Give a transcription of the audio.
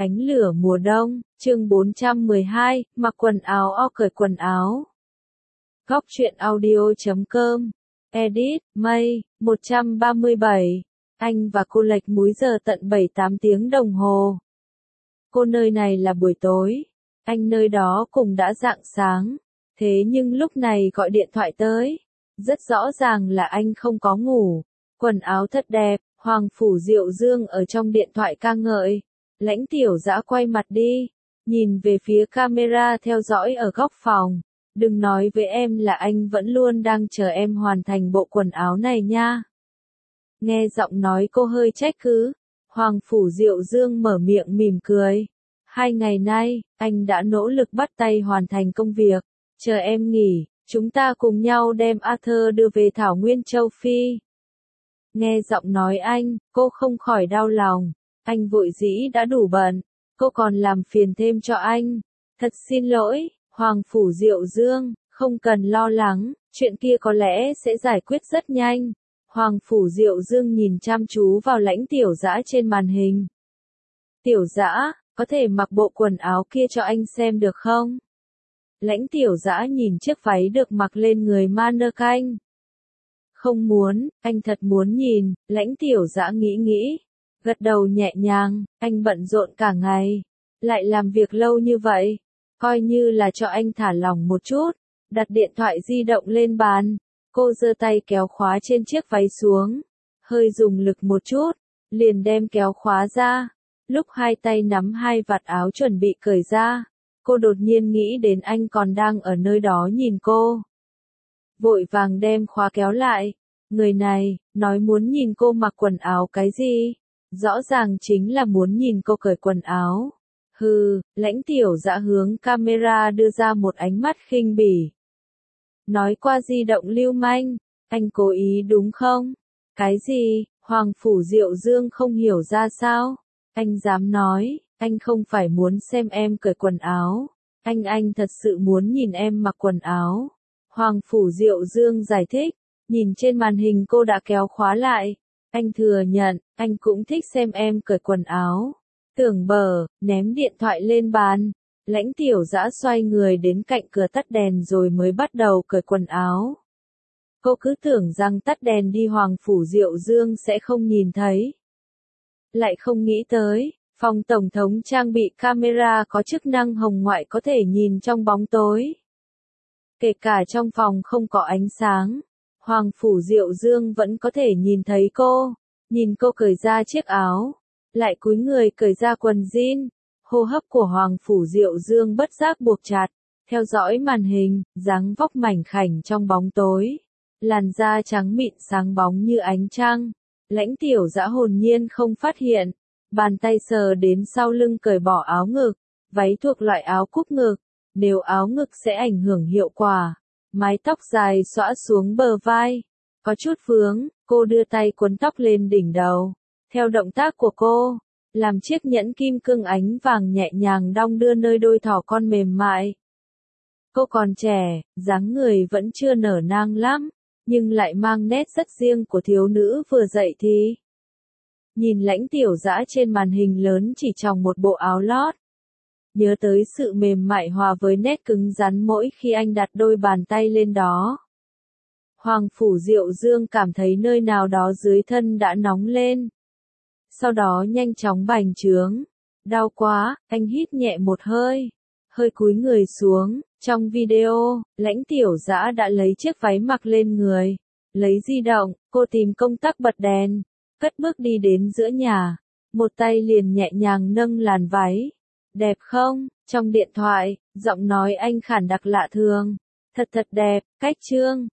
Ánh lửa mùa đông, chương 412, mặc quần áo o cởi quần áo. Góc truyện audio.com, edit, May, 137, anh và cô lệch múi giờ tận 7-8 tiếng đồng hồ. Cô nơi này là buổi tối, anh nơi đó cũng đã rạng sáng, thế nhưng lúc này gọi điện thoại tới, rất rõ ràng là anh không có ngủ, quần áo thật đẹp, Hoàng Phủ Diệu Dương ở trong điện thoại ca ngợi. Lãnh Tiểu Dã quay mặt đi, nhìn về phía camera theo dõi ở góc phòng. Đừng nói với em là anh vẫn luôn đang chờ em hoàn thành bộ quần áo này nha. Nghe giọng nói cô hơi trách cứ, Hoàng Phủ Diệu Dương mở miệng mỉm cười. 2 ngày nay, anh đã nỗ lực bắt tay hoàn thành công việc. Chờ em nghỉ, chúng ta cùng nhau đem Arthur đưa về Thảo Nguyên Châu Phi. Nghe giọng nói anh, cô không khỏi đau lòng. Anh vội dĩ đã đủ bận, cô còn làm phiền thêm cho anh. Thật xin lỗi, Hoàng Phủ Diệu Dương, không cần lo lắng, chuyện kia có lẽ sẽ giải quyết rất nhanh. Hoàng Phủ Diệu Dương nhìn chăm chú vào Lãnh Tiểu Dã trên màn hình. Tiểu Dã, có thể mặc bộ quần áo kia cho anh xem được không? Lãnh Tiểu Dã nhìn chiếc váy được mặc lên người mannequin. Không muốn, anh thật muốn nhìn, Lãnh Tiểu Dã nghĩ. Gật đầu nhẹ nhàng, anh bận rộn cả ngày, lại làm việc lâu như vậy, coi như là cho anh thả lỏng một chút, đặt điện thoại di động lên bàn, cô giơ tay kéo khóa trên chiếc váy xuống, hơi dùng lực một chút, liền đem kéo khóa ra, lúc hai tay nắm hai vạt áo chuẩn bị cởi ra, cô đột nhiên nghĩ đến anh còn đang ở nơi đó nhìn cô. Vội vàng đem khóa kéo lại, người này, nói muốn nhìn cô mặc quần áo cái gì? Rõ ràng chính là muốn nhìn cô cởi quần áo. Hừ, Lãnh Tiểu Dã hướng camera đưa ra một ánh mắt khinh bỉ. Nói qua di động lưu manh, anh cố ý đúng không? Cái gì? Hoàng Phủ Diệu Dương không hiểu ra sao? Anh dám nói, anh không phải muốn xem em cởi quần áo. Anh thật sự muốn nhìn em mặc quần áo. Hoàng Phủ Diệu Dương giải thích, nhìn trên màn hình cô đã kéo khóa lại. Anh thừa nhận, anh cũng thích xem em cởi quần áo. Tưởng bờ, ném điện thoại lên bàn. Lãnh Tiểu Dã xoay người đến cạnh cửa tắt đèn rồi mới bắt đầu cởi quần áo. Cô cứ tưởng rằng tắt đèn đi Hoàng Phủ Diệu Dương sẽ không nhìn thấy. Lại không nghĩ tới, phòng tổng thống trang bị camera có chức năng hồng ngoại có thể nhìn trong bóng tối. Kể cả trong phòng không có ánh sáng. Hoàng Phủ Diệu Dương vẫn có thể nhìn thấy cô, nhìn cô cởi ra chiếc áo, lại cúi người cởi ra quần jean, hô hấp của Hoàng Phủ Diệu Dương bất giác buộc chặt, theo dõi màn hình, dáng vóc mảnh khảnh trong bóng tối, làn da trắng mịn sáng bóng như ánh trăng, Lãnh Tiểu Dã hồn nhiên không phát hiện, bàn tay sờ đến sau lưng cởi bỏ áo ngực, váy thuộc loại áo cúp ngực, nếu áo ngực sẽ ảnh hưởng hiệu quả. Mái tóc dài xõa xuống bờ vai, có chút vướng, cô đưa tay cuốn tóc lên đỉnh đầu. Theo động tác của cô, làm chiếc nhẫn kim cương ánh vàng nhẹ nhàng đong đưa nơi đôi thỏ con mềm mại. Cô còn trẻ, dáng người vẫn chưa nở nang lắm, nhưng lại mang nét rất riêng của thiếu nữ vừa dậy thì. Nhìn Lãnh Tiểu Dã trên màn hình lớn chỉ trong một bộ áo lót. Nhớ tới sự mềm mại hòa với nét cứng rắn mỗi khi anh đặt đôi bàn tay lên đó. Hoàng Phủ Diệu Dương cảm thấy nơi nào đó dưới thân đã nóng lên. Sau đó nhanh chóng bành trướng. Đau quá, anh hít nhẹ một hơi. Hơi cúi người xuống. Trong video, Lãnh Tiểu Dã đã lấy chiếc váy mặc lên người. Lấy di động, cô tìm công tắc bật đèn. Cất bước đi đến giữa nhà. Một tay liền nhẹ nhàng nâng làn váy. Đẹp không? Trong điện thoại, giọng nói anh khản đặc lạ thường. Thật đẹp, cách chương.